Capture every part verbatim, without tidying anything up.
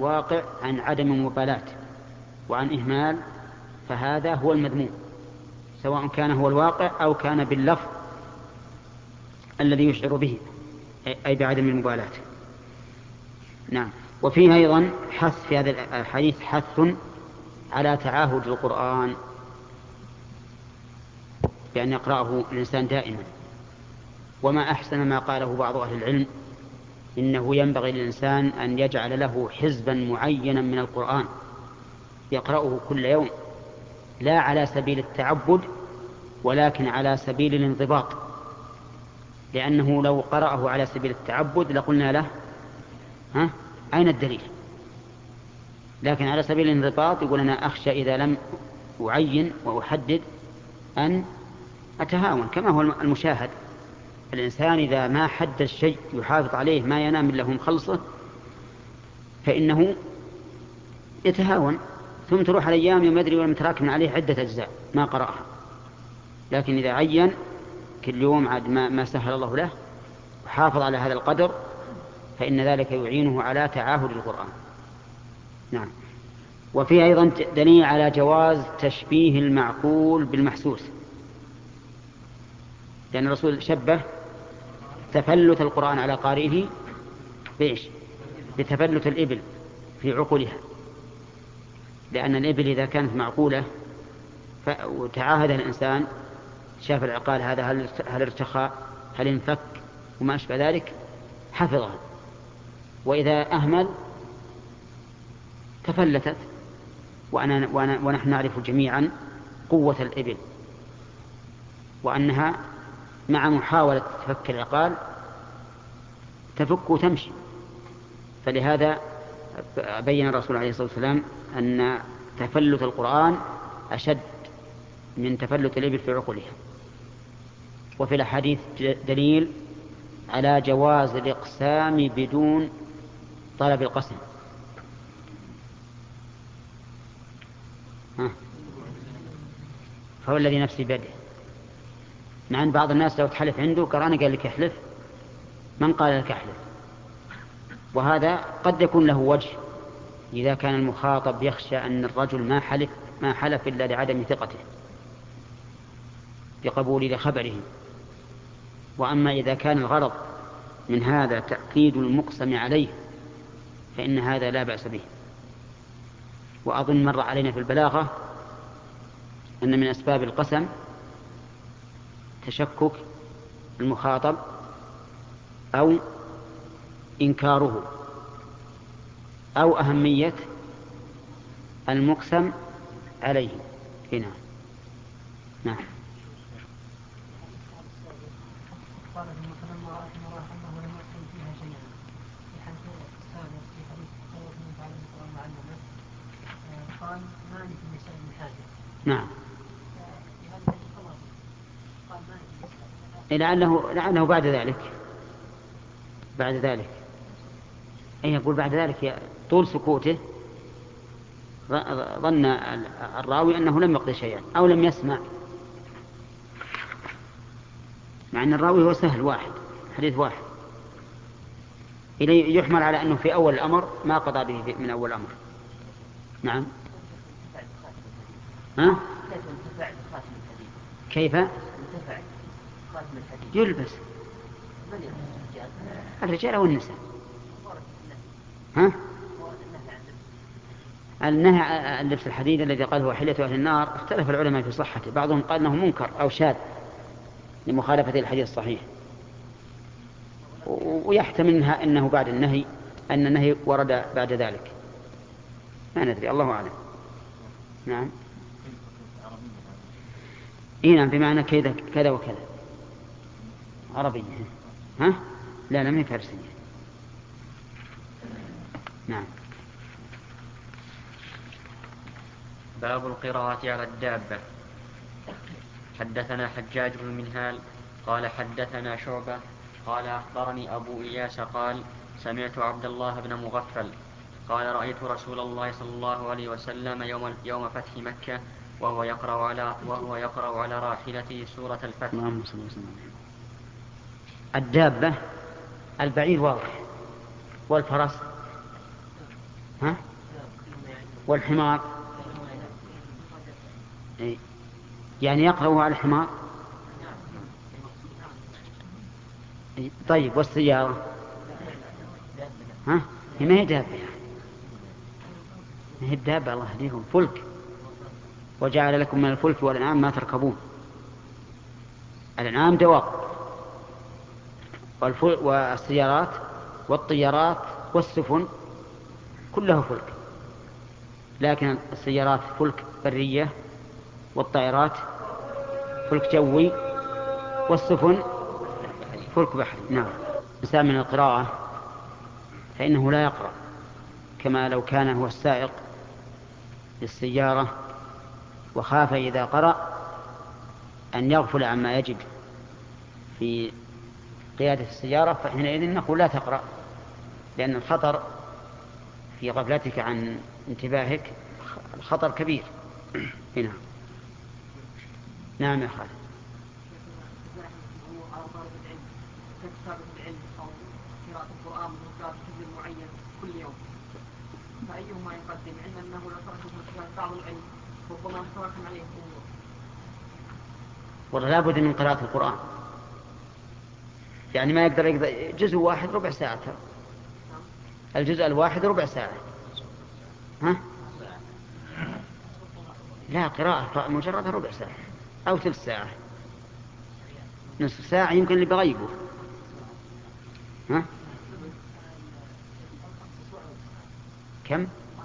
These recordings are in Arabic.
الواقع عن عدم مبالاة وعن إهمال، فهذا هو المذموم، سواء كان هو الواقع أو كان باللفظ الذي يشعر به، أي بعدم المبالاة. نعم. وفيه أيضا حث في هذا الحديث حث على تعاهد القرآن بأن يقرأه الإنسان دائما. وما أحسن ما قاله بعض أهل العلم إنه ينبغي للإنسان أن يجعل له حزبا معينا من القرآن يقرأه كل يوم، لا على سبيل التعبد ولكن على سبيل الانضباط، لأنه لو قرأه على سبيل التعبد لقلنا له ها أين الدليل؟ لكن على سبيل الانضباط يقول أنا أخشى إذا لم أعين وأحدد أن أتهاون، كما هو المشاهد. الإنسان إذا ما حدد شيء يحافظ عليه ما ينام إلا هو مخلصه فإنه يتهاون، ثم تروح على أيام يوم يدري ولم تراكم عليه عدة أجزاء ما قرأها. لكن إذا عين كل يوم عاد ما, ما سهل الله له وحافظ على هذا القدر فإن ذلك يعينه على تعاهد القرآن. نعم. وفيه أيضا دليل على جواز تشبيه المعقول بالمحسوس، لأن الرسول شبه تفلت القرآن على قارئه بإيش؟ بتفلت الإبل في عقولها، لأن الإبل إذا كانت معقولة وتعاهد الإنسان شاف العقال هذا هل ارتخى هل انفك وما أشبه ذلك حفظها، وإذا أهمل تفلتت. وأنا وأنا ونحن نعرف جميعا قوة الإبل وأنها مع محاولة فك العقال تفك وتمشي، فلهذا بين الرسول عليه الصلاة والسلام أن تفلت القرآن أشد من تفلت الإبل في عقولها. وفي الحديث دليل على جواز الإقسام بدون طلب القسم. ها. فهو الذي نفسي بيده، مع أن بعض الناس لو تحلف عنده قرأنا قال لك احلف، من قال لك احلف؟ وهذا قد يكون له وجه إذا كان المخاطب يخشى أن الرجل ما حلف ما حلف إلا لعدم ثقته بقبول خبره. وأما إذا كان الغرض من هذا تأكيد المقسم عليه فإن هذا لا بأس به. وأظن مر علينا في البلاغة أن من أسباب القسم تشكك المخاطب أو إنكاره أو أهمية المقسم عليه هنا. نعم. قال فلما رأى أنه لم يقبل فيها شيئا في حديث السابق في حديث قوة من تعلم القرآن وعلمه قال ما لي في النساء من حاجة. نعم. لعله لعله بعد ذلك بعد ذلك أي يقول بعد ذلك طول سكوته ظن الراوي أنه لم يقضي شيئا أو لم يسمع، مع أن الراوي هو سهل واحد حديث واحد، إليه يحمل على أنه في أول الأمر ما قضى به من أول الأمر. نعم. ها؟ كيف يلبس الرجال أو النساء؟ ها؟ النهي عن لبس الحديد الذي قال هو حلية أهل النار اختلف العلماء في صحته، بعضهم قال أنه منكر أو شاذ لمخالفة الحديث الصحيح، ويحتمل أنه بعد النهي أن النهي ورد بعد ذلك، ما ندري، الله أعلم. نعم. إيه نعم، بمعنى كذا كذا وكذا عربية. ها؟ لا لا، ما هي فارسية. نعم. باب القراءة على الدابة. حدثنا حجاج بن منهال قال حدثنا شعبة قال أخبرني أبو إياس قال سمعت عبد الله بن مغفل قال رأيت رسول الله صلى الله عليه وسلم يوم, يوم فتح مكة وهو يقرأ على, وهو يقرأ على راحلته سورة الفتح. اللهم صل وسلم. الدابة البعير واضح، والفرس ها؟ والحمار يعني يقرأه على الحمار. طيب والسيارة؟ ها؟ هي ما هي دابة، ما هي الدابة الله يهديكم، فلك. وجعل لكم من الفلك والأنعام ما تركبون. الأنعام دواب، والسيارات والطيارات والسفن كله فلك، لكن السيارات فلك برية، والطائرات فلك جوي، والسفن فلك بحري. نعم. الإنسان من القراءة فإنه لا يقرأ كما لو كان هو السائق للسيارة وخاف إذا قرأ أن يغفل عما يجب في قيادة السيارة، فحينئذ نقول لا تقرأ، لأن الخطر في غفلتك عن انتباهك الخطر كبير. هنا. نعم يا خالد. قراءة القرآن بمقدار حفظ معين كل يوم، فأيهما يقدم؟ علما أنه لو ترك بعض العلم ربما تتراكم عليه الأمور. والله لا بد من قراءة القرآن، يعني ما يقدر يقدر جزء واحد ربع ساعة، الجزء الواحد ربع ساعة. ها؟ لا، قراءة مجرد ربع ساعة أو ثلث ساعة، نصف ساعة يمكن اللي بغيبه. ها؟ كم؟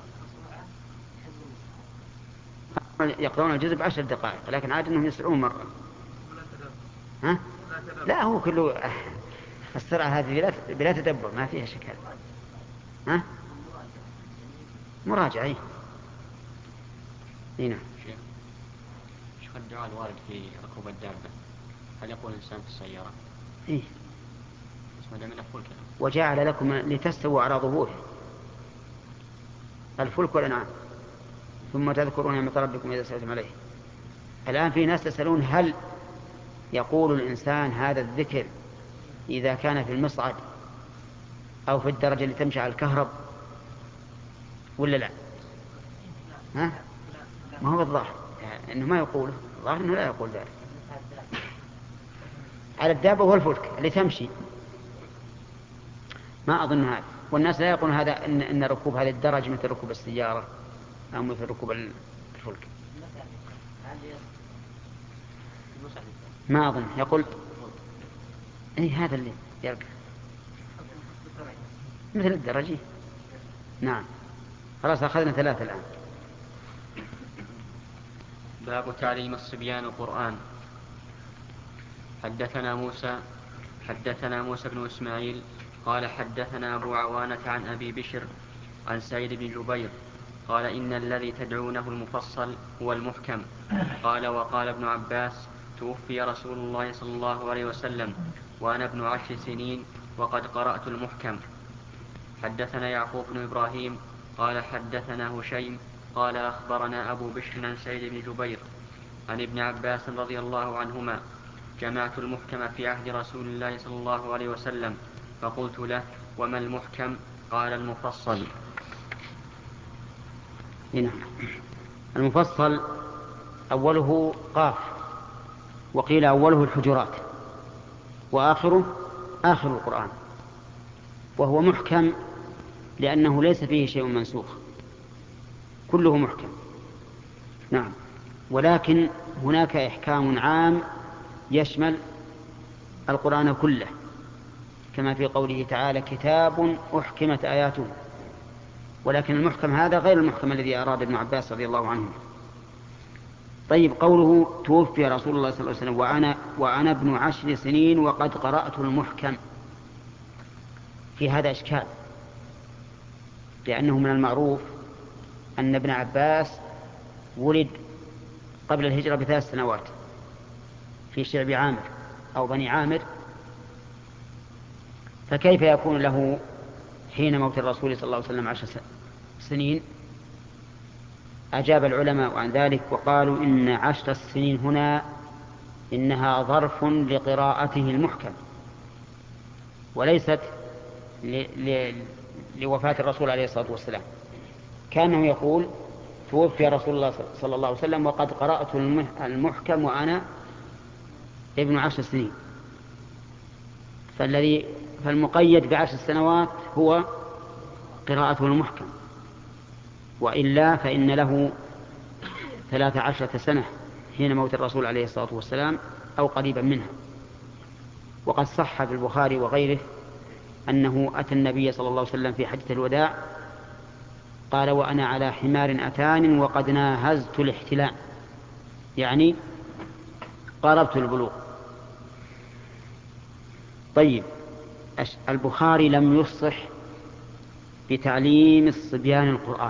يقرؤون الجزء بعشر دقائق، لكن عاد أنهم يسرعون مرة. ها؟ لا، هو كله السرعة هذه بلا تدبر ما فيها شك. ها؟ مراجعة. هنا. شيخ الدعاء الوارد في ركوب الدابة هل يقول الإنسان في السيارة؟ إيه. من الفلك. وجعل لكم لتستووا على ظهوره الفلك والأنعام ثم تذكرون نعمة ربكم إذا سألتم عليه. الآن في ناس يسألون هل يقول الإنسان هذا الذكر إذا كان في المصعد أو في الدرجة اللي تمشي على الكهرب ولا لا؟ ها؟ ما هو الظاهر يعني إنه ما يقوله، الظاهر إنه لا يقول ذلك. على الدابة والفلك اللي تمشي ما أظن هذا. والناس لا يقولون هذا إن, إن ركوب هذه الدرجة مثل ركوب السيارة أو مثل ركوب الفلك. ما أظن يقول أي هذا اللي يركب مثل الدرجة. نعم. خلاص أخذنا ثلاثة الآن. باب تعليم الصبيان القرآن. حدثنا موسى حدثنا موسى بن إسماعيل قال حدثنا أبو عوانة عن أبي بشر عن سعيد بن جبير قال إن الذي تدعونه المفصل هو المحكم. قال وقال ابن عباس توفي رسول الله صلى الله عليه وسلم وأنا ابن عشر سنين وقد قرأت المحكم. حدثنا يعقوب بن إبراهيم قال حدثنا هشيم قال أخبرنا أبو بشر عن سعيد بن جبير عن ابن عباس رضي الله عنهما جمعت المحكم في عهد رسول الله صلى الله عليه وسلم فقلت له وما المحكم؟ قال المفصل. هنا. المفصل أوله قاف، وقيل أوله الحجرات، وآخره آخر القرآن، وهو محكم لأنه ليس فيه شيء منسوخ، كله محكم. نعم. ولكن هناك إحكام عام يشمل القرآن كله، كما في قوله تعالى كتاب أحكمت آياته. ولكن المحكم هذا غير المحكم الذي أراد ابن عباس رضي الله عنه. طيب، قوله توفي رسول الله صلى الله عليه وسلم وأنا, وأنا ابن عشر سنين وقد قرأت المحكم، في هذا إشكال، لأنه من المعروف أن ابن عباس ولد قبل الهجرة بثلاث سنوات في شعب عامر أو بني عامر، فكيف يكون له حين موت الرسول صلى الله عليه وسلم عشر سنين؟ أجاب العلماء عن ذلك وقالوا إن عشر السنين هنا إنها ظرف لقراءته المحكم، وليست ل... ل... لوفاة الرسول عليه الصلاة والسلام. كأنه يقول توفي رسول الله صلى الله عليه وسلم وقد قرأت المحكم وأنا ابن عشر سنين. فالذي فالمقيد بعشر سنوات هو قراءته المحكم، وإلا فإن له ثلاث عشرة سنة حين موت الرسول عليه الصلاة والسلام أو قريبا منها. وقد صح في البخاري وغيره أنه أتى النبي صلى الله عليه وسلم في حجة الوداع قال وأنا على حمار أتان وقد ناهزت الاحتلام، يعني قاربت البلوغ. طيب، البخاري لم يصح بتعليم الصبيان القرآن،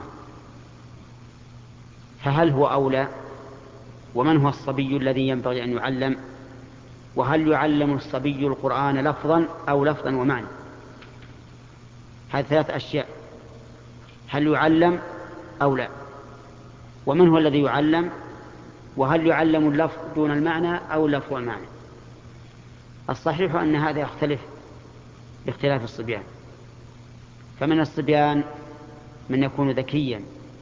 فهل هو أولى؟ ومن هو الصبي الذي ينبغي أن يعلم؟ وهل يعلم الصبي القرآن لفظا أو لفظا ومعنى؟ هذه ثلاث أشياء، هل يعلم أو لا؟ ومن هو الذي يعلم؟ وهل يعلم اللفظ دون المعنى أو اللفظ والمعنى؟ الصحيح أن هذا يختلف باختلاف الصبيان، فمن الصبيان من يكون ذكيا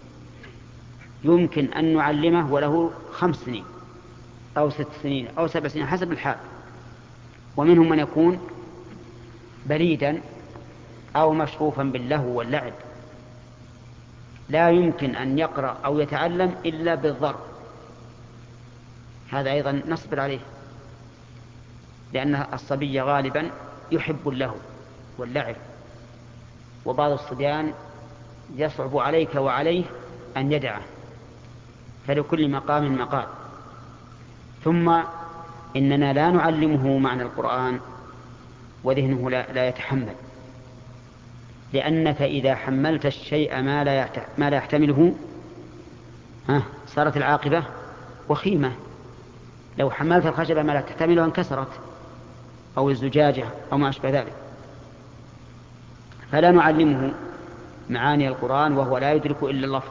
يمكن أن نعلمه وله خمس سنين أو ست سنين أو سبع سنين حسب الحال، ومنهم من يكون بريدا أو مشغوفا باللهو واللعب لا يمكن أن يقرأ أو يتعلم إلا بالضرب، هذا أيضا نصبر عليه، لأن الصبي غالبا يحب اللهو واللعب، وبعض الصبيان يصعب عليك وعليه أن يدعه، فلكل مقام مقال. ثم إننا لا نعلمه معنى القرآن وذهنه لا, لا يتحمل، لأنك إذا حملت الشيء ما لا ما لا يحتمله ها صارت العاقبة وخيمة. لو حملت الخشبة ما لا تحتمله انكسرت، أو الزجاجة أو ما أشبه ذلك. فلا نعلمه معاني القرآن وهو لا يدرك إلا اللفظ،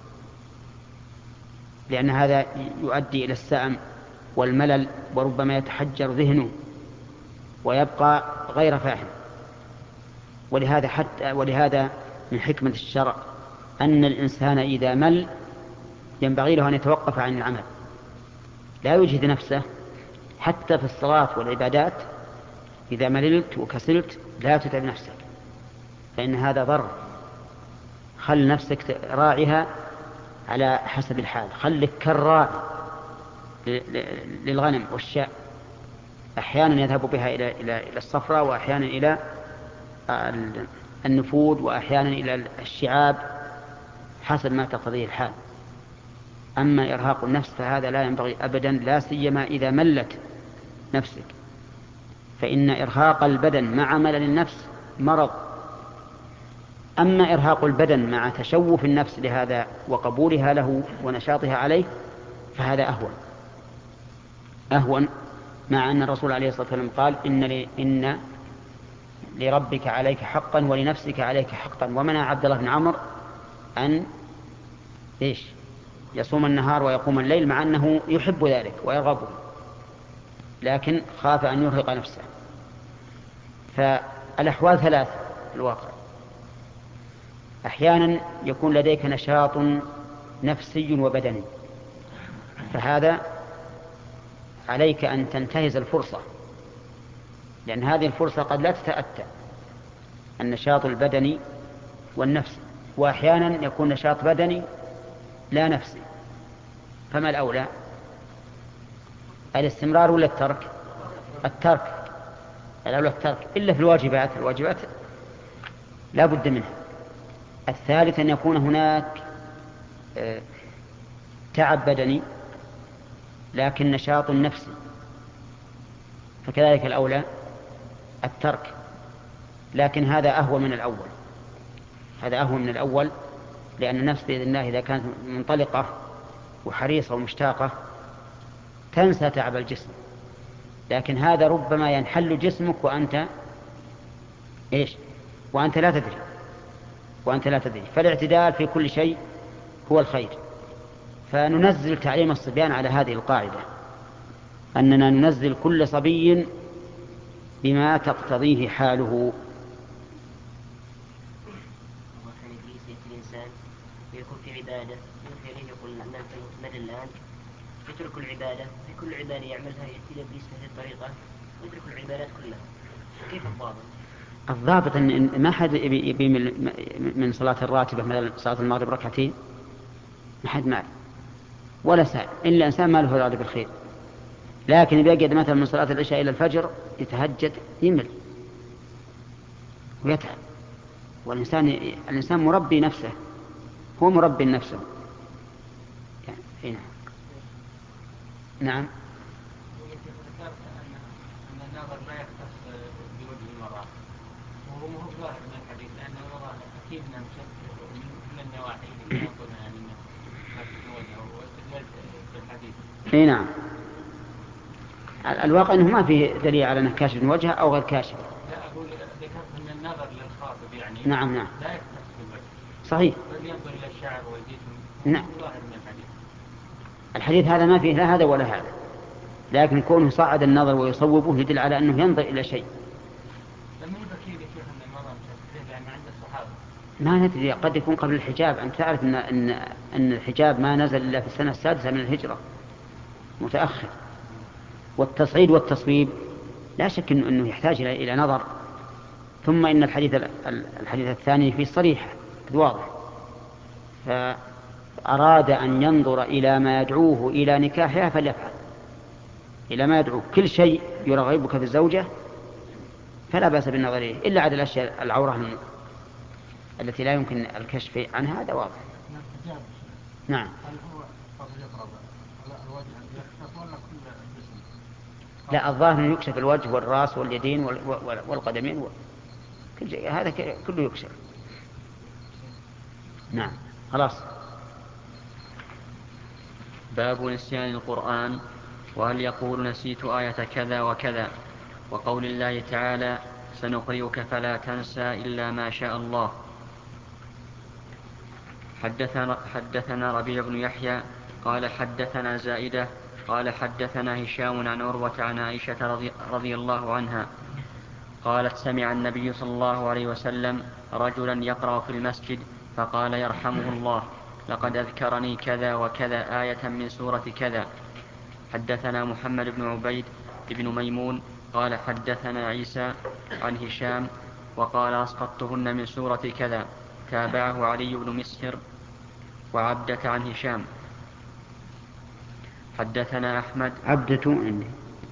لأن هذا يؤدي إلى السأم والملل، وربما يتحجر ذهنه ويبقى غير فاهم. ولهذا حتى ولهذا من حكمة الشرع أن الإنسان إذا مل ينبغي له أن يتوقف عن العمل، لا يجهد نفسه حتى في الصلاة والعبادات. إذا مللت وكسلت لا تتعب نفسك، فإن هذا ضر. خل نفسك راعها على حسب الحال، خلك كالراعي للغنم والشاء، أحيانا يذهب بها إلى إلى الصفراء، وأحيانا إلى النفود، وأحيانا إلى الشعاب حسب ما تقتضيه الحال. أما إرهاق النفس فهذا لا ينبغي أبدا، لا سيما إذا ملت نفسك، فإن إرهاق البدن مع ملل النفس مرض. أما إرهاق البدن مع تشوف النفس لهذا وقبولها له ونشاطها عليه فهذا أهون أهون مع أن الرسول عليه الصلاة والسلام قال إن, لي إن لربك عليك حقا ولنفسك عليك حقا، ومنع عبد الله بن عمرو أن إيش يصوم النهار ويقوم الليل، مع أنه يحب ذلك ويرغبه، لكن خاف أن يرهق نفسه. فالأحوال ثلاث في الواقع، أحيانا يكون لديك نشاط نفسي وبدني، فهذا عليك أن تنتهز الفرصة، لأن هذه الفرصة قد لا تتأتى، النشاط البدني والنفسي. وأحيانا يكون نشاط بدني لا نفسي، فما الأولى؟ الاستمرار ولا الترك؟ الترك الأولى الترك، إلا في الواجبات، الواجبات لا بد منها. الثالث أن يكون هناك تعب بدني لكن نشاط نفسي، فكذلك الأولى الترك، لكن هذا أهون من الأول، هذا أهون من الأول، لأن النفس بإذن الله إذا كانت منطلقة وحريصة ومشتاقة تنسى تعب الجسم، لكن هذا ربما ينحل جسمك وأنت إيش وأنت لا تدري وأنت لا تدري فالاعتدال في كل شيء هو الخير. فننزل تعليم الصبيان على هذه القاعدة، أننا ننزل كل صبي بما تقتضيه حاله. ويكون في عبادة يوحي إليه يقول من الآن يترك العبادة في كل عبادة يعملها يأتي إبليس بهذه الطريقة ويترك العبادات كلها. كيف الضابط؟ الضابط أن ما حد يبي من صلاة الراتبة مثلا صلاة المغرب ركعتين، ما حد معه ولا ساعة إلا إنسان ما له إرادة بالخير، لكن يجد مثلا من صلاة العشاء إلى الفجر يتهجد يمل ويتعب. والإنسان الإنسان مربي نفسه، هو مربي نفسه يعني. نعم. ذكرت أن الناظر لا يختص بوجه المرأة، وهو مو ظاهر من الحديث لأن المرأة أكيد نمشت من النواحي اللي يقولها يعني من وجهه واستدلال بالحديث. اي نعم. الواقع أنه ما فيه دليل على أنه كاشف من وجهه أو غير كاشف. لا أقول ذكرت أن النظر للخاطب يعني نعم نعم لا يختص بالوجه. صحيح. بل ينظر إلى الشعر والجسم. نعم. ظاهر من الحديث. الحديث هذا ما فيه لا هذا ولا هذا، لكن كونه صعد النظر ويصوبه يدل على أنه ينظر إلى شيء. لما يبكي لك شيخ أن المرأة مشكلة لأن عند الصحابة. ما ندري، قد يكون قبل الحجاب. أنت تعرف أن أن أن الحجاب ما نزل إلا في السنة السادسة من الهجرة، متأخر. والتصعيد والتصويب لا شك أنه, إنه يحتاج إلى إلى نظر. ثم إن الحديث الحديث الثاني فيه صريح واضح، فأراد أن ينظر إلى ما يدعوه إلى نكاحها فليفعل، إلى ما يدعوه. كل شيء يرغبك في الزوجة فلا بأس بالنظر إليه، إلا على الأشياء العورة التي لا يمكن الكشف عنها، هذا واضح. نعم. هل هو فضل يقرب الوجه يكشف ولا كل الجسم؟ لا، الظاهر أنه يكشف الوجه والرأس واليدين والقدمين كل شيء، هذا كله يكشف. نعم خلاص. باب نسيان القرآن، وهل يقول نسيت آية كذا وكذا، وقول الله تعالى سنقرئك فلا تنسى إلا ما شاء الله. حدثنا, حدثنا ربيع بن يحيى قال حدثنا زائدة قال حدثنا هشام عن عروة عن عائشة رضي, رضي الله عنها قالت سمع النبي صلى الله عليه وسلم رجلا يقرأ في المسجد فقال يرحمه الله لقد أذكرني كذا وكذا آية من سورة كذا. حدثنا محمد بن عبيد بن ميمون قال حدثنا عيسى عن هشام وقال أسقطتهن من سورة كذا. تابعه علي بن مسهر وعبدة عن هشام. حدثنا أحمد عبدة عندي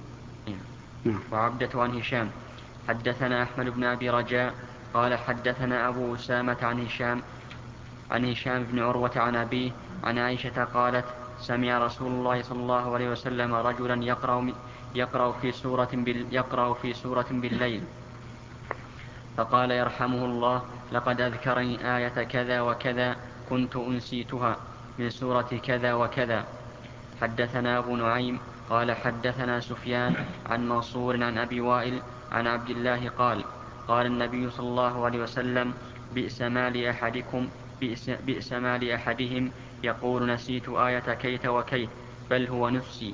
وعبدة عن هشام. حدثنا أحمد بن أبي رجاء قال حدثنا أبو أسامة عن هشام عن هشام بن عروة عن أبيه عن عائشة قالت سمع رسول الله صلى الله عليه وسلم رجلا يقرأ, يقرأ, في سورة بال يقرأ في سورة بالليل فقال يرحمه الله لقد أذكرني آية كذا وكذا كنت أنسيتها من سورة كذا وكذا. حدثنا أبو نعيم قال حدثنا سفيان عن منصور عن أبي وائل عن عبد الله قال قال النبي صلى الله عليه وسلم بئس ما لأحدكم بئس, بئس ما لأحدهم يقول نسيت آية كيت وكيت بل هو نفسي.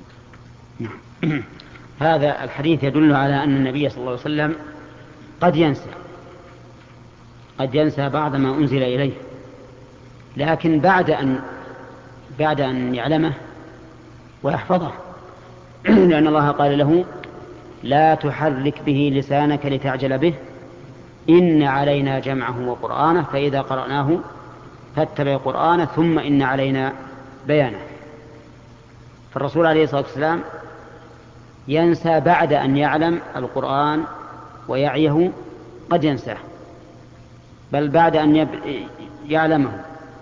هذا الحديث يدل على أن النبي صلى الله عليه وسلم قد ينسى قد ينسى بعض ما أنزل إليه، لكن بعد أن بعد أن يعلمه ويحفظه لأن الله قال له لا تحرك به لسانك لتعجل به إن علينا جمعه وقرآنه فإذا قرأناه فاتبع قرآنه ثم إن علينا بيانه. فالرسول عليه الصلاة والسلام ينسى بعد أن يعلم القرآن ويعيه، قد ينساه، بل بعد أن يعلمه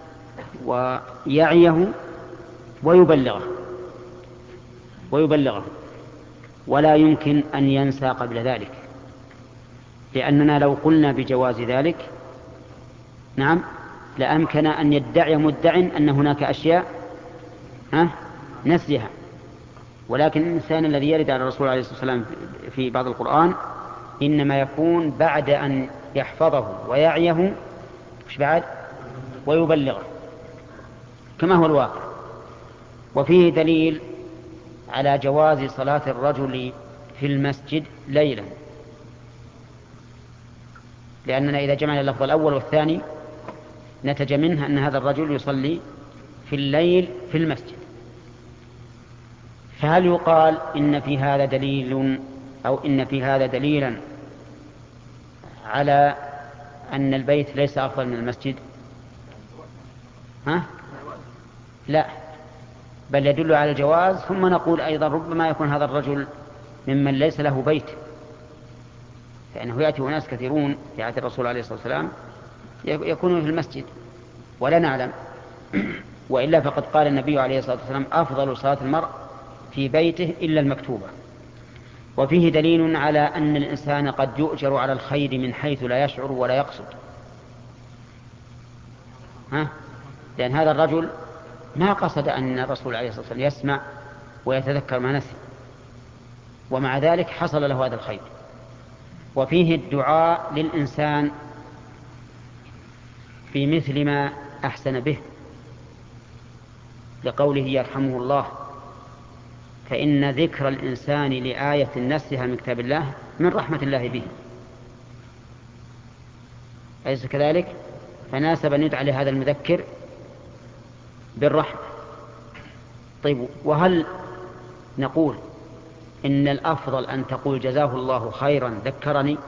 ويعيه ويبلغه ويبلغه ولا يمكن أن ينسى قبل ذلك، لأننا لو قلنا بجواز ذلك نعم لأمكن أن يدعي مدع أن هناك أشياء ها نسيها، ولكن الإنسان الذي يرد على الرسول عليه الصلاة والسلام في بعض القرآن إنما يكون بعد أن يحفظه ويعيه مش بعد ويبلغه كما هو الواقع. وفيه دليل على جواز صلاة الرجل في المسجد ليلا، لأننا إذا جمعنا اللفظ الأول والثاني نتج منها أن هذا الرجل يصلي في الليل في المسجد. فهل يقال إن في هذا دليل أو إن في هذا دليلا على أن البيت ليس أفضل من المسجد؟ ها؟ لا، بل يدل على الجواز. ثم نقول أيضا ربما يكون هذا الرجل ممن ليس له بيت، فإنه يأتي أناس كثيرون في عهد الرسول عليه الصلاة والسلام يكونون في المسجد ولا نعلم. وإلا فقد قال النبي عليه الصلاة والسلام أفضل صلاة المرء في بيته إلا المكتوبة. وفيه دليل على أن الإنسان قد يؤجر على الخير من حيث لا يشعر ولا يقصد. ها؟ لأن هذا الرجل ما قصد أن الرسول عليه الصلاة والسلام يسمع ويتذكر ما نسي، ومع ذلك حصل له هذا الخير. وفيه الدعاء للإنسان في مثل ما أحسن به، لقوله يرحمه الله، فإن ذكر الإنسان لآية نسها من كتاب الله من رحمة الله به، أليس كذلك؟ فناسب أن يدعى لهذا المذكر بالرحمة. طيب، وهل نقول إن الأفضل أن تقول جزاه الله خيرا ذكرني،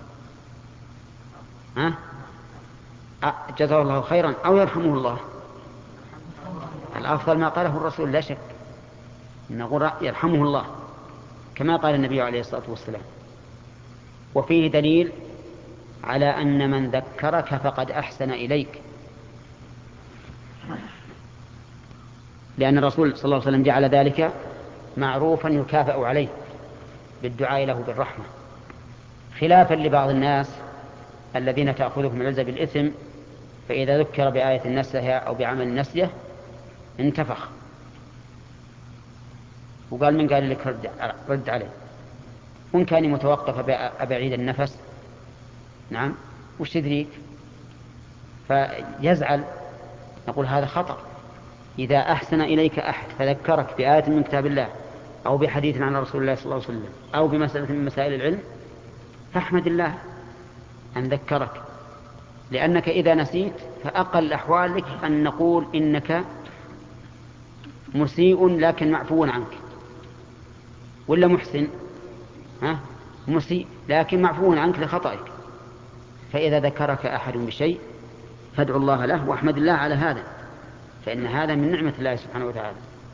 ها؟ جزاه الله خيرا أو يرحمه الله؟ الأفضل ما قاله الرسول لا شك، نقول يرحمه الله كما قال النبي عليه الصلاة والسلام. وفيه دليل على أن من ذكرك فقد أحسن إليك، لأن الرسول صلى الله عليه وسلم جعل ذلك معروفا يكافأ عليه بالدعاء له بالرحمة، خلافا لبعض الناس الذين تأخذهم العزة بالإثم، فإذا ذكر بآية نسيها أو بعمل نسيه انتفخ وقال من قال لك رد, رد عليه، وإن كان متوقف أبعيد النفس نعم وش تدريك، فيزعل. نقول هذا خطأ. إذا أحسن إليك أحد فذكرك بآية من كتاب الله أو بحديث عن رسول الله صلى الله عليه وسلم أو بمسألة من مسائل العلم فاحمد الله أن ذكرك، لأنك إذا نسيت فأقل أحوالك أن نقول إنك مسيء لكن معفو عنك، ولا محسن ها؟ مسيء لكن معفو عنك لخطئك. فإذا ذكرك أحد بشيء فادعو الله له واحمد الله على هذا، فإن هذا من نعمة الله سبحانه وتعالى.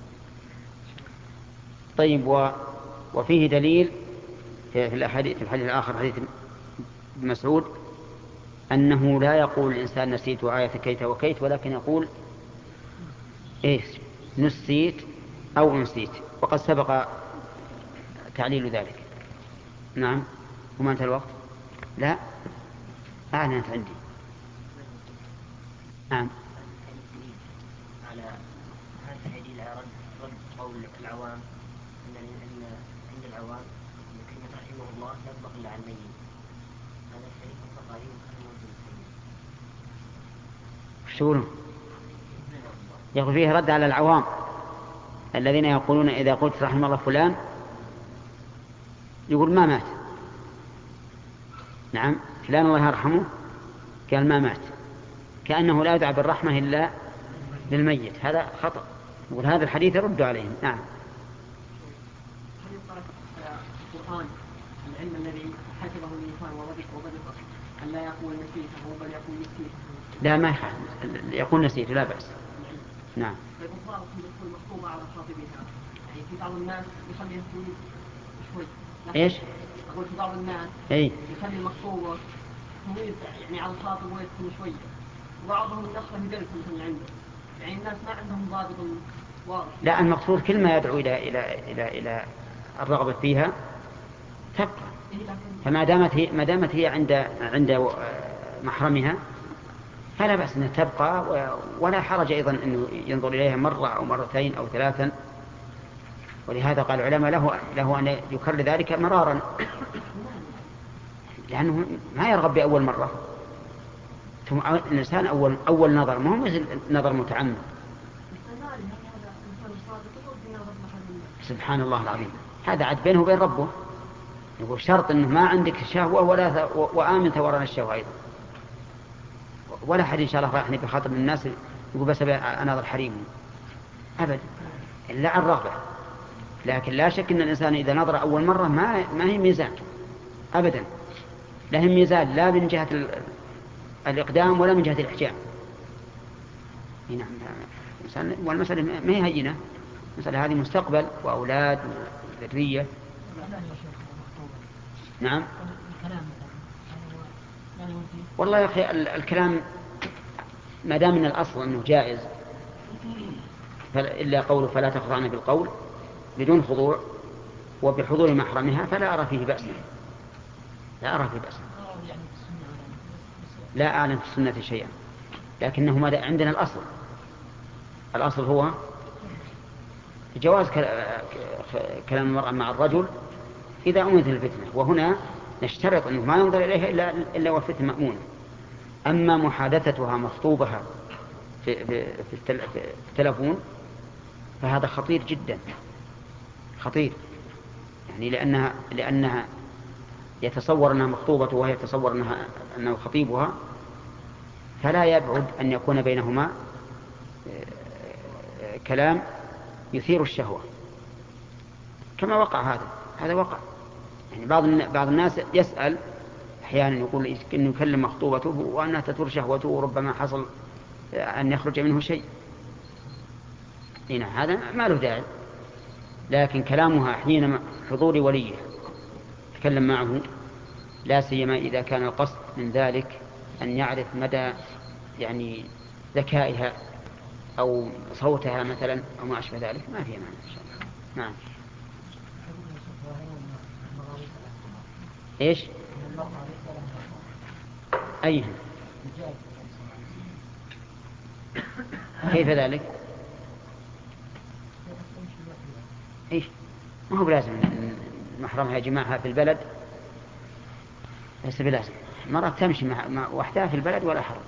طيب، و... وفيه دليل في الحديث, في الحديث الآخر حديث ابن مسعود أنه لا يقول الإنسان نسيت آية كيت وكيت، ولكن يقول إيش؟ نسيت أو أنسيت، وقد سبق تعليل ذلك. نعم. وما انتهى الوقت؟ لا أعلنت عندي. نعم. على هذا الدليل على رد رد قول العوام أن أن عند العوام أن كلمة رحمه الله لا تطلق إلا على الميت. هذا الحديث مطلق عليه وكان موجود. شو يقول فيه رد على العوام الذين يقولون إذا قلت رحمه الله فلان يقول ما مات. نعم، فلان الله يرحمه قال ما مات، كأنه لا يدعى بالرحمة إلا للميت. هذا خطأ، يقول هذا الحديث يرد عليهم. نعم. هل يقرأ القرآن العلم الذي حفظه الإنسان وضبطه أن لا يقول نسيته بل يقول نسيته؟ لا، ما يخالف يقول نسيته لا بأس. نعم. طيب، القراءة تكون مكتوبة على خاطبها، يعني في بعض الناس يخليها تكون شوي. إيش؟ أقول في بعض الناس إيه؟ يخلي المكتوبة طويل يعني على الخاطب ويكتب شوية، وبعضهم يدخل بدرس مثل عنده، يعني الناس ما عندهم ضابط واضح. لا، المقصود كل ما يدعو إلى إلى إلى إلى الرغبة فيها تبقى، فما دامت هي ما دامت هي عند عند محرمها فلا بأس أنها تبقى، ولا حرج أيضا أنه ينظر إليها مرة أو مرتين أو ثلاثا. ولهذا قال العلماء له له أن يكرر ذلك مرارا، لأنه ما يرغب بأول مرة. ثم الإنسان أول أول نظر ما هو مثل نظر متعمد. سبحان الله العظيم، هذا عاد بينه وبين ربه. يقول شرط أنه ما عندك شهوة ولا وآمن ثوران الشهوة أيضا. ولا حد إن شاء الله رايحني بخاطر الناس يقول بس أناظر حريمي أبدا، إلا عن رغبة. لكن لا شك أن الإنسان إذا نظر أول مرة ما, ما هي ميزان أبدا، لا هي ميزان لا من جهة الإقدام ولا من جهة الإحجام. نعم، والمسألة ما هي هينة، المسألة هذه مستقبل وأولاد وذرية. نعم والله يا أخي الكلام ما دام من الأصل أنه جائز إلا قوله فلا تخضعن بالقول بدون خضوع وبحضور محرمها فلا أرى فيه بأسا، لا أرى فيه بأسا، لا أعلم في السنة شيئا، لكنه ما عندنا الأصل الأصل هو جواز كلام المرأة مع الرجل إذا أمنت الفتنة، وهنا نشترط أنه ما ينظر إليها إلا, إلا والفتنة مأمونة. أما محادثتها مخطوبها في, في, في التلفون فهذا خطير جدا، خطير يعني لأنها, لأنها يتصور أنها مخطوبة وهي يتصور أنها أنه خطيبها، فلا يبعد أن يكون بينهما كلام يثير الشهوة كما وقع هذا هذا وقع. يعني بعض بعض الناس يسأل أحيانا يقول إنه يكلم مخطوبته وأنها تثور شهوته وربما حصل أن يخرج منه شيء. هنا هذا ما له داعي، لكن كلامها حين حضور وليه تكلم معه، لا سيما إذا كان القصد من ذلك أن يعرف مدى يعني ذكائها أو صوتها مثلا أو ما أشبه ذلك، ما فيه معنى إن شاء الله. نعم. إيش؟ أيها كيف ذلك؟ إيش؟ ما هو بلازم محرمها يجمعها في البلد، ليس بلازم. المرأة تمشي مع وحدها في البلد ولا حرج،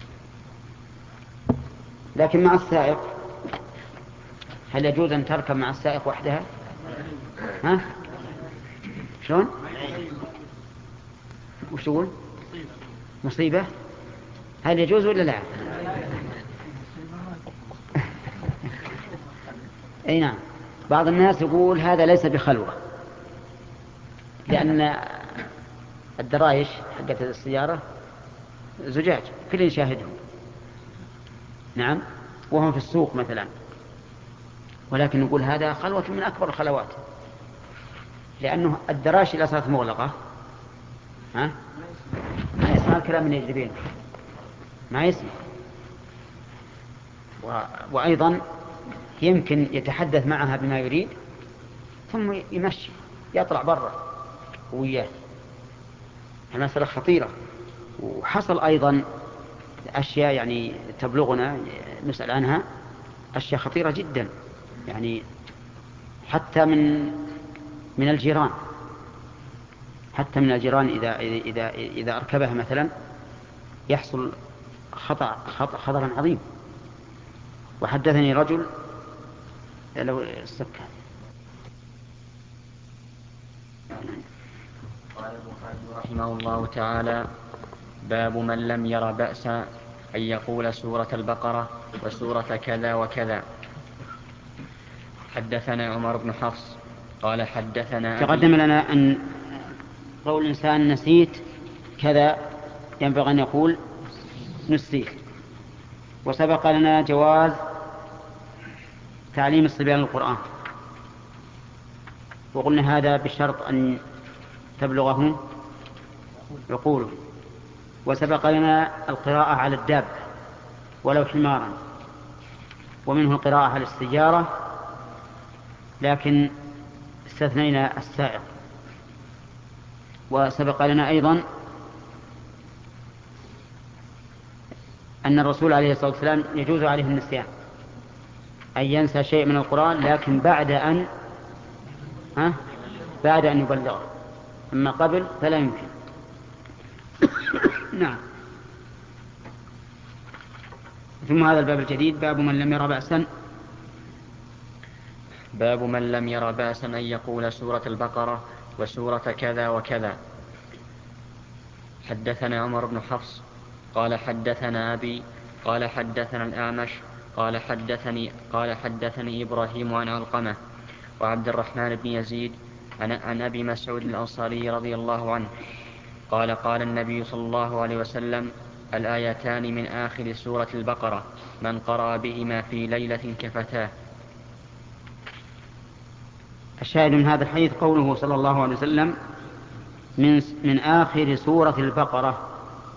لكن مع السائق هل يجوز أن تركب مع السائق وحدها؟ ها؟ شلون؟ وش تقول؟ مصيبة؟ هل يجوز ولا لا؟ أي نعم. بعض الناس يقول هذا ليس بخلوة، لأن الدرايش حقت السيارة زجاج كل يشاهدهم. نعم، وهم في السوق مثلا، ولكن نقول هذا خلوة من أكبر الخلوات، لأنه الدرايش إذا صارت مغلقة ها؟ ما يسمع الكلام من يجري بينه، ما يسمع. و... وأيضا يمكن يتحدث معها بما يريد ثم يمشي يطلع برا وياه. المسألة خطيرة. وحصل أيضا أشياء يعني تبلغنا نسأل عنها، أشياء خطيرة جدا، يعني حتى من من الجيران، حتى من الجيران إذا إذا إذا أركبها مثلا يحصل خطأ خطأ خطرا عظيم. وحدثني رجل لو السكة قال البخاري رحمه الله تعالى: باب من لم ير بأسا أن يقول سورة البقرة وسورة كذا وكذا. حدثنا عمر بن حفص قال حدثنا تقدم لنا أن قول الإنسان نسيت كذا ينبغي أن يقول نسيت، وسبق لنا جواز تعليم الصبيان القرآن، وقلنا هذا بشرط أن تبلغهم عقولهم. وسبق لنا القراءة على الدابة ولو حمارا، ومنه القراءة على السيارة، لكن استثنينا السائق. وسبق لنا أيضا أن الرسول عليه الصلاة والسلام يجوز عليه النسيان، أن ينسى شيء من القرآن لكن بعد أن ها بعد أن يبلغه، أما قبل فلا يمكن. نعم. ثم هذا الباب الجديد باب من لم ير بأسا. باب من لم ير بأسا أن يقول سورة البقرة وسورة كذا وكذا. حدثنا عمر بن حفص قال حدثنا أبي قال حدثنا الأعمش قال حدثني قال حدثني إبراهيم عن علقمة وعبد الرحمن بن يزيد عن, عن أبي مسعود الأنصاري رضي الله عنه قال قال النبي صلى الله عليه وسلم الآيتان من آخر سورة البقرة من قرأ بهما في ليلة كفتاه. الشاهد من هذا الحديث قوله صلى الله عليه وسلم من, من آخر سورة البقرة،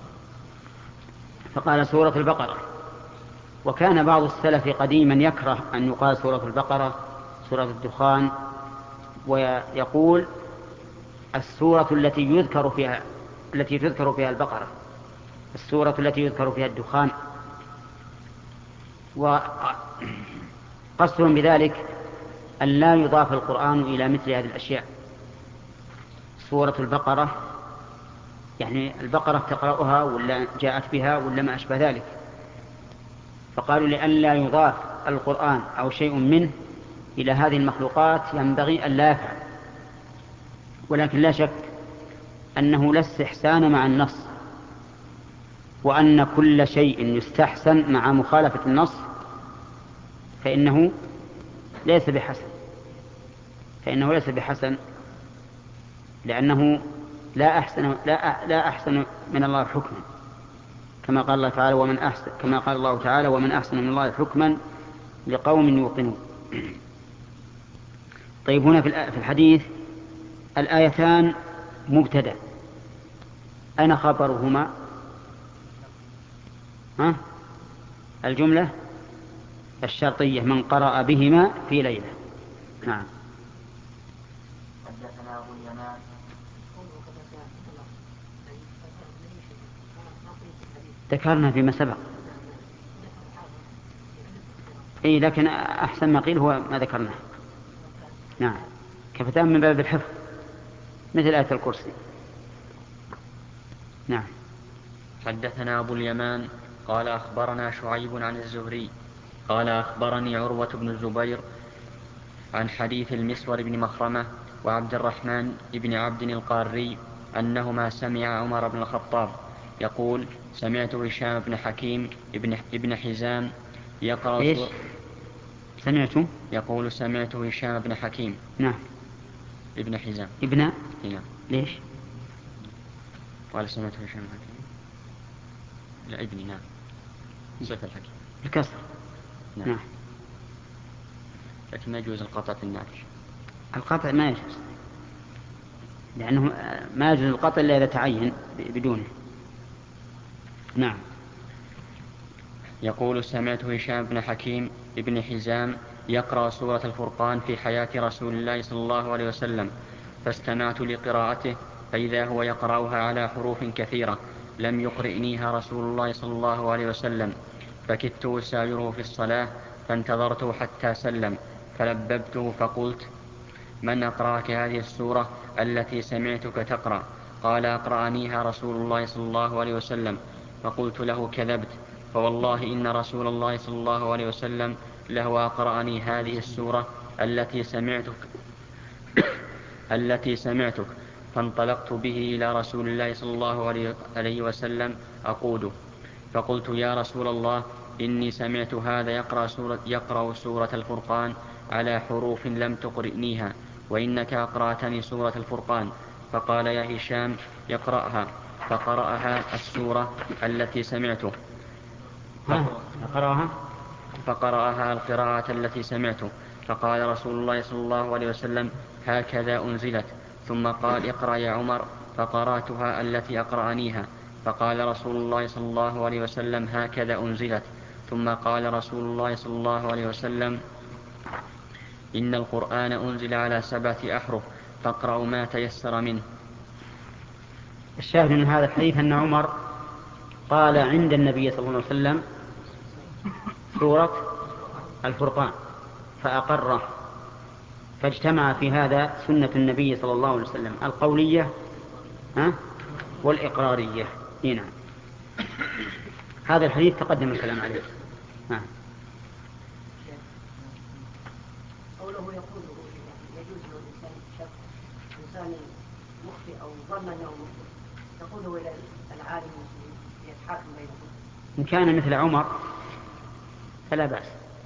فقال سورة البقرة. وكان بعض السلف قديما يكره أن يقال سورة البقرة سورة الدخان، ويقول السورة التي يذكر فيها التي تذكر فيها البقرة، السورة التي يذكر فيها الدخان. وقصدهم بذلك أن لا يضاف القرآن إلى مثل هذه الأشياء. سورة البقرة يعني البقرة تقرأها ولا جاءت بها ولا ما أشبه ذلك، فقالوا لأن لا يضاف القرآن أو شيء منه إلى هذه المخلوقات ينبغي أن لا يفعل. ولكن لا شك أنه لا استحسان مع النص، وأن كل شيء يستحسن مع مخالفة النص فإنه ليس بحسن فإنه ليس بحسن لأنه لا أحسن لا لا أحسن من الله حكما، كما قال الله تعالى ومن أحسن كما قال الله تعالى ومن أحسن من الله حكما لقوم يوقنون. طيب، هنا في الحديث الآيتان مبتدأ، أين خبرهما؟ ها؟ الجملة الشرطية من قرأ بهما في ليلة. نعم. حدثنا أبو اليمان ذكرنا فيما سبق، اي لكن احسن ما قيل هو ما ذكرناه. نعم، كفتان من باب الحفظ مثل آية الكرسي. نعم. حدثنا أبو اليمان قال أخبرنا شعيب عن الزهري قال أخبرني عروة بن الزبير عن حديث المسور بن مخرمة وعبد الرحمن بن عبد القاري أنهما سمع عمر بن الخطاب يقول سمعت هشام بن حكيم ابن, ابن حزام يقرأ إيش؟ سمعت يقول سمعت هشام بن حكيم نعم ابن حزام ابن هنا. ليش؟ قال سمعت هشام بن حكيم لا ابني. نعم صفة الحكيم الكسر. نعم. نعم. لكن ما يجوز القطع في النعت. القطع ما يجوز، لأنه ما يجوز القطع إلا إذا تعين بدونه. نعم. يقول سمعت هشام بن حكيم ابن حزام يقرأ سورة الفرقان في حياة رسول الله صلى الله عليه وسلم، فاستمعت لقراءته فإذا هو يقرأها على حروف كثيرة لم يقرئنيها رسول الله صلى الله عليه وسلم، فكدت أساوره في الصلاة فانتظرته حتى سلم فلببته فقلت من أقرأك هذه السورة التي سمعتك تقرأ؟ قال أقرأنيها رسول الله صلى الله عليه وسلم. فقلت له كذبت، فوالله إن رسول الله صلى الله عليه وسلم له أقرأني هذه السورة التي سمعتك التي سمعتك فانطلقت به إلى رسول الله صلى الله عليه وسلم أقوده، فقلت يا رسول الله إني سمعت هذا يقرأ سورة, يقرأ سورة الفرقان على حروف لم تقرئنيها، وإنك أقرأتني سورة الفرقان. فقال يا هشام يقرأها، فقرأها السورة التي سمعته فقرأها فقرأها القراءة التي سمعته. فقال رسول الله صلى الله عليه وسلم هكذا أنزلت. ثم قال اقرأ يا عمر، فقرأتها التي أقرأنيها. فقال رسول الله صلى الله عليه وسلم هكذا أنزلت. ثم قال رسول الله صلى الله عليه وسلم إن القرآن أنزل على سبعة أحرف فاقرأوا ما تيسر منه. الشاهد من هذا الحديث أن عمر قال عند النبي صلى الله عليه وسلم سورة الفرقان فأقره، فاجتمع في هذا سنة النبي صلى الله عليه وسلم القولية والإقرارية. هنا هذا الحديث تقدم الكلام عليه. نعم. قوله يقول يجوز للإنسان شك إنسان مخطئ أو ظن أنه مخطئ يقوله إلى العالم المسلم يتحاكم بينهم. إن كان مثل عمر فلا بأس.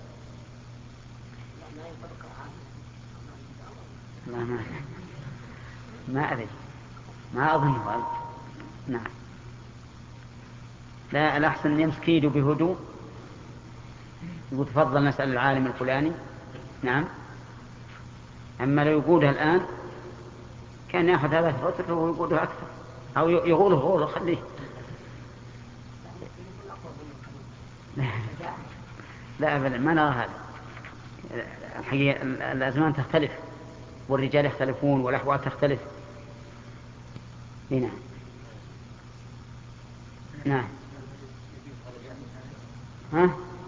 لا ما ما أدري، ما أظنه. نعم. لا، الأحسن يمسك يده بهدوء، يقول تفضل نسأل العالم الفلاني. نعم. أما لو يقولها الآن كان يأخذ هذا فترة ويقولها أكثر، أو يغوله غوله خليه. لا أبدا، ما نرى هذا. الحقيقة الأزمان تختلف والرجال يختلفون والأحوال تختلف. هنا. نعم. ها؟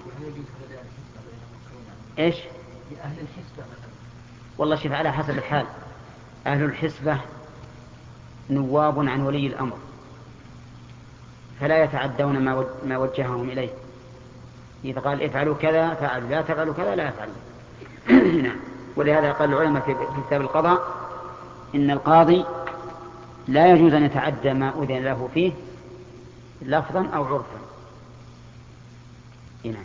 إيش؟ أهل الحسبة مثلا. والله شوف، على حسب الحال. أهل الحسبة نواب عن ولي الأمر، فلا يتعدون ما وجههم إليه. إذا قال افعلوا كذا فعلوا، لا تفعلوا كذا لا يفعلوا. نعم. ولهذا قال العلماء في كتاب القضاء إن القاضي لا يجوز أن يتعدى ما أذن له فيه لفظا أو عرفا. نعم.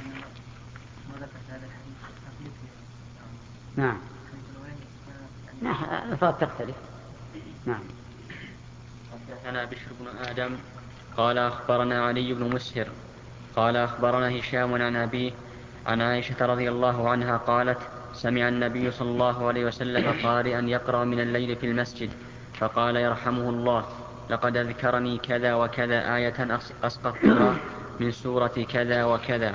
نعم. نعم. الألفاظ تختلف. نعم. حدثنا بشر بن آدم قال أخبرنا علي بن مسهر قال أخبرنا هشام عن أبيه عن عائشة رضي الله عنها قالت سمع النبي صلى الله عليه وسلم قارئا يقرأ من الليل في المسجد فقال يرحمه الله لقد أذكرني كذا وكذا آية أسقطتها من سورة كذا وكذا.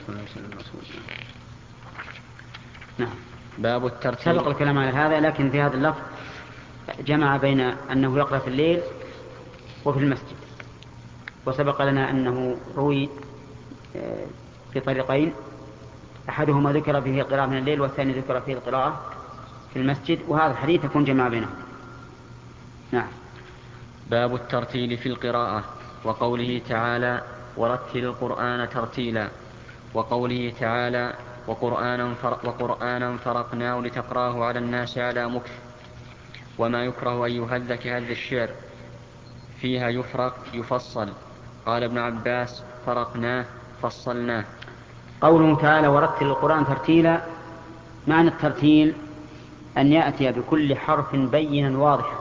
نعم. باب الترتيب. سبق الكلام على هذا، لكن في هذا اللفظ جمع بين أنه يقرأ في الليل وفي المسجد. وسبق لنا أنه روي في طريقين، أحدهما ذكر فيه القراءة من الليل والثاني ذكر فيه القراءة في المسجد، وهذا الحديث يكون جمع بينهم. نعم. باب الترتيل في القراءة وقوله تعالى ورتل القرآن ترتيلا، وقوله تعالى وقرآنا, وقرآنا فرقناه لتقراه على الناس على مكث. وما يكره أن يهذ كهذ الشعر فيها يفرق يفصل. قال ابن عباس فرقناه فصلناه. قوله تعالى ورتل القرآن ترتيلا، معنى الترتيل أن يأتي بكل حرف بينا واضحا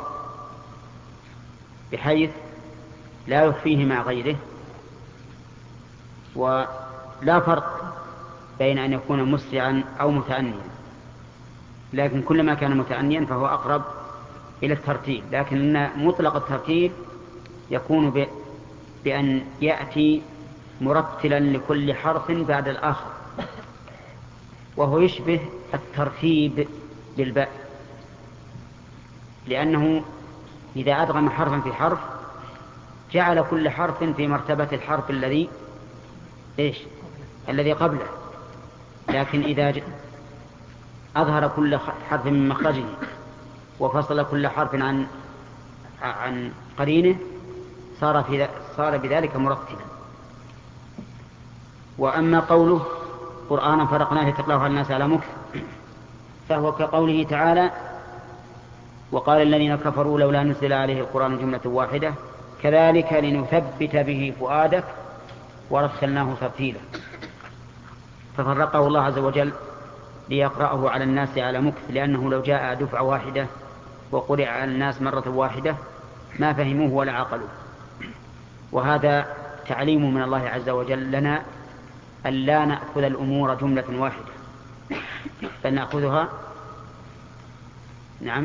بحيث لا يخفيه مع غيره، ولا فرق بين أن يكون مسرعا أو متأنيا، لكن كلما كان متأنيا فهو أقرب إلى الترتيل. لكن مطلق الترتيل يكون بأن يأتي مرتلا لكل حرف بعد الآخر، وهو يشبه الترتيب بالباء، لأنه إذا أدغم حرفا في حرف جعل كل حرف في مرتبة الحرف الذي إيش الذي قبله. لكن إذا أظهر كل حرف من مخرجه وفصل كل حرف عن عن قرينه صار في صار بذلك مرتبا. وأما قوله قرآنا فرقناه لتقرأه على الناس على مكث فهو كقوله تعالى وقال الذين كفروا لولا نزل عليه القرآن جملة واحدة كذلك لنثبت به فؤادك ورتلناه ترتيلا. ففرقه الله عز وجل ليقرأه على الناس على مكث، لأنه لو جاء دفعة واحدة وقرئ على الناس مرة واحدة ما فهموه ولا عقلوه. وهذا تعليم من الله عز وجل لنا أن لا نأخذ الأمور جملة واحدة، بل نأخذها نعم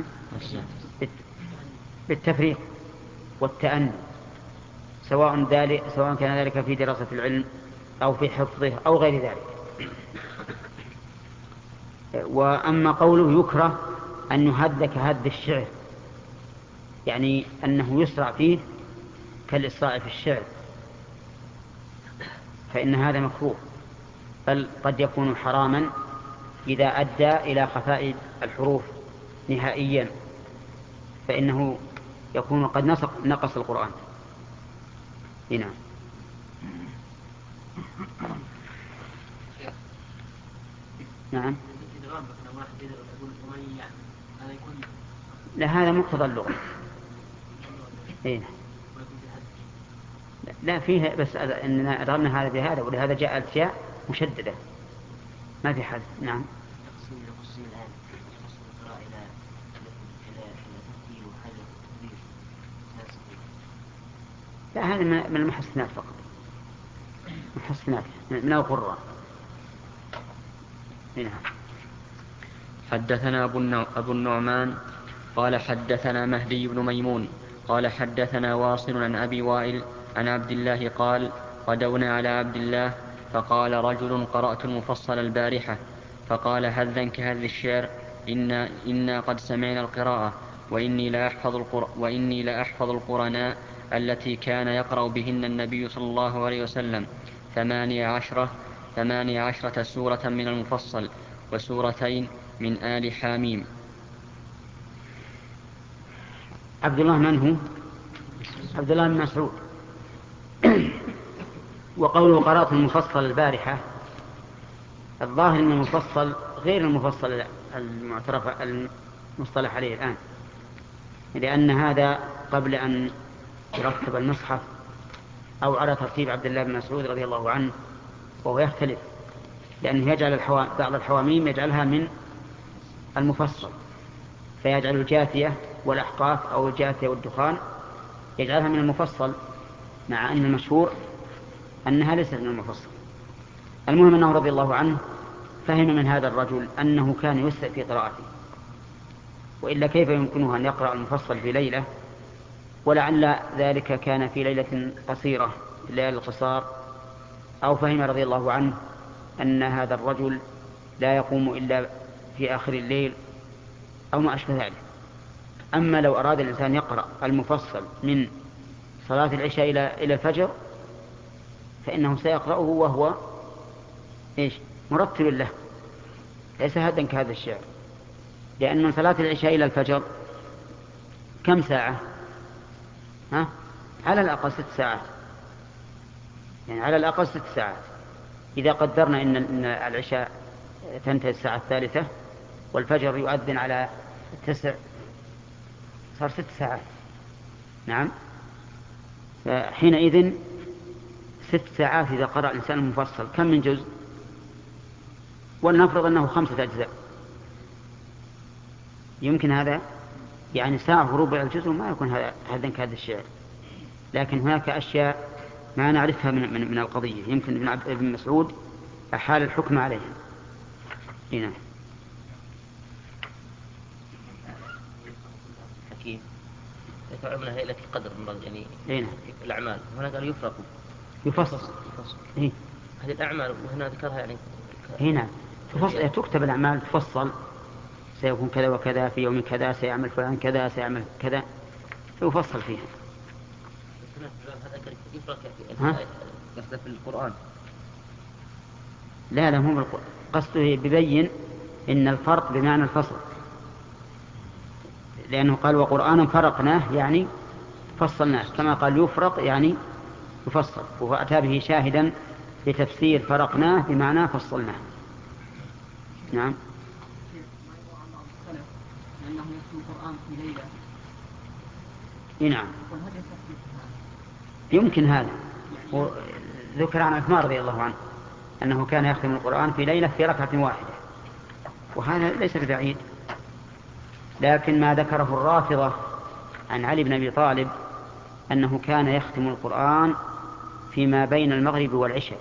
بالتفريق والتأني، سواء ذلك سواء كان ذلك في دراسة العلم أو في حفظه أو غير ذلك. وأما قوله يكره أن يهذ كهذ الشعر، يعني أنه يسرع فيه كالإسراع في الشعر، فإن هذا مكروه، بل قد يكون حراما إذا أدى إلى خفاء الحروف نهائيا، فإنه يكون قد نقص القرآن. هنا نعم. لا، هذا مقتضى اللغة. هنا لا فيه، بس أننا أدغمنا هذا بهذا، ولهذا جاء الفياء مشددة ما في حد. نعم. تقسيم يقسم الآن يقسم القراءة إلى إلى إلى ترتيل وحذف وتدبير ناسخ. لا هذا من المحسنات فقط، محسنات من القراء. نعم. حدثنا أبو النعمان قال حدثنا مهدي بن ميمون قال حدثنا واصل عن أبي وائل عن عبد الله قال غدونا على عبد الله فقال رجل قرأت المفصل البارحة فقال هذا كهذ الشعر إنا, إنا قد سمعنا القراءة وإني لأحفظ, القر... وإني لأحفظ القرناء التي كان يقرأ بهن النبي صلى الله عليه وسلم ثمانية عشرة ثمانية عشرة سورة من المفصل وسورتين من آل حاميم. عبد الله من هو؟ عبد الله بن مسعود. وقوله قرأت المفصل البارحة، الظاهر أن المفصل غير المفصل المعترف المصطلح عليه الآن، لأن هذا قبل أن يرتب المصحف أو على ترتيب عبد الله بن مسعود رضي الله عنه، وهو يختلف، لأنه يجعل الحوا... بعض الحواميم يجعلها من المفصل، فيجعل الجاثية والأحقاف أو الجاثية والدخان يجعلها من المفصل، مع أن المشهور أنها ليست من المفصل. المهم أنه رضي الله عنه فهم من هذا الرجل أنه كان يسرع في قراءته، وإلا كيف يمكنه أن يقرأ المفصل في ليلة؟ ولعل ذلك كان في ليلة قصيرة، في الليالي القصار، أو فهم رضي الله عنه أن هذا الرجل لا يقوم إلا في آخر الليل أو ما أشبه ذلك. أما لو أراد الإنسان يقرأ المفصل من صلاة العشاء إلى الفجر فإنه سيقرأه وهو إيش؟ مرتب له، ليس هذا كهذا الشعر، لأن من صلاة العشاء إلى الفجر كم ساعة؟ ها؟ على الأقل ست ساعات، يعني على الأقل ست ساعات. إذا قدرنا إن العشاء تنتهي الساعة الثالثة والفجر يؤذن على التسع، صار ست ساعات. نعم. فحينئذ ست ساعات إذا قرأ الإنسان المفصل كم من جزء؟ ولنفرض أنه خمسة أجزاء، يمكن هذا يعني ساعة وربع الجزء ما يكون هذا هذا كهذا الشعر. لكن هناك أشياء ما نعرفها من, من, من القضية، يمكن ابن, ابن مسعود أحال الحكم عليها. هنا حكيم يتعبنا هيئة القدر يعني هنا. الأعمال هنا قال يفرق يفصل, يفصل. إيه؟ هذه الأعمال وهنا ذكرها يعني هنا تفصل، تكتب الأعمال تفصل، سيكون كذا وكذا في يوم كذا، سيعمل فلان كذا، سيعمل كذا، يفصل فيها. قصده في القرآن؟ لا لا مو قصده ببين إن الفرق بمعنى الفصل، لأنه قال وقرآنا فرقناه يعني فصلناه، كما قال يفرق يعني يفصل، وأتى به شاهدا لتفسير فرقناه بمعنى فصلناه. نعم. لأنه يكتب القرآن في ليلة. نعم يمكن هذا. ذكر عن عثمان رضي الله عنه أنه كان يختم القرآن في ليلة في ركعة واحدة، وهذا ليس ببعيد. لكن ما ذكره الرافضة عن علي بن أبي طالب أنه كان يختم القرآن فيما بين المغرب والعشاء،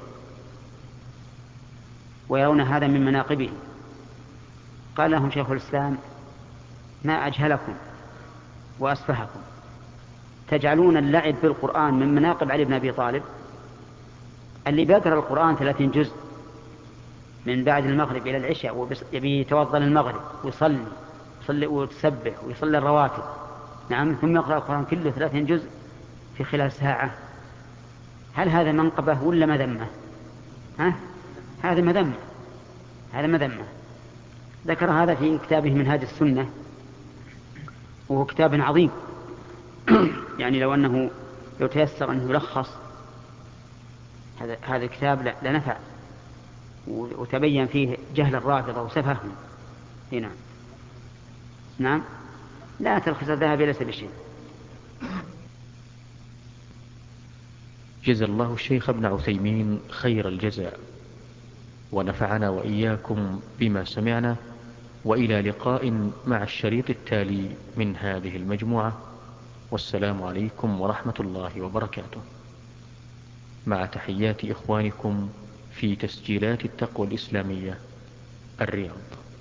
ويرون هذا من مناقبه. قال لهم شيخ الإسلام ما أجهلكم وأسفهكم، تجعلون اللعب بالقرآن من مناقب علي بن أبي طالب، اللي بيقرأ القرآن ثلاثين جزء من بعد المغرب إلى العشاء ويبي يتوضأ للمغرب ويصلي يصلي ويتسبح ويصلي الرواتب، نعم، ثم يقرأ القرآن كله ثلاثين جزء في خلال ساعة، هل هذا منقبة ولا مذمة؟ ها؟ هذا مذمة، هذا مذمة. ذكر هذا في كتابه منهاج السنة، وهو كتاب عظيم يعني لو أنه لو تيسر أنه يلخص هذا هذا الكتاب لنفع، وتبين فيه جهل الرافضة وسفههم. هنا نعم. لا تلخص الذهب ليس بشيء. جزا الله الشيخ ابن عثيمين خير الجزاء، ونفعنا وإياكم بما سمعنا، وإلى لقاء مع الشريط التالي من هذه المجموعة، والسلام عليكم ورحمة الله وبركاته، مع تحيات إخوانكم في تسجيلات التقوى الإسلامية الرياض.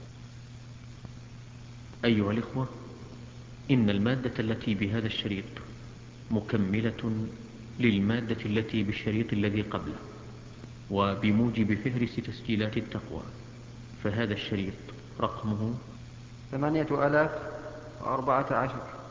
أيها الإخوة، إن المادة التي بهذا الشريط مكملة للمادة التي بالشريط الذي قبله، وبموجب فهرس تسجيلات التقوى، فهذا الشريط رقمه ثمانية آلاف وأربعة عشر.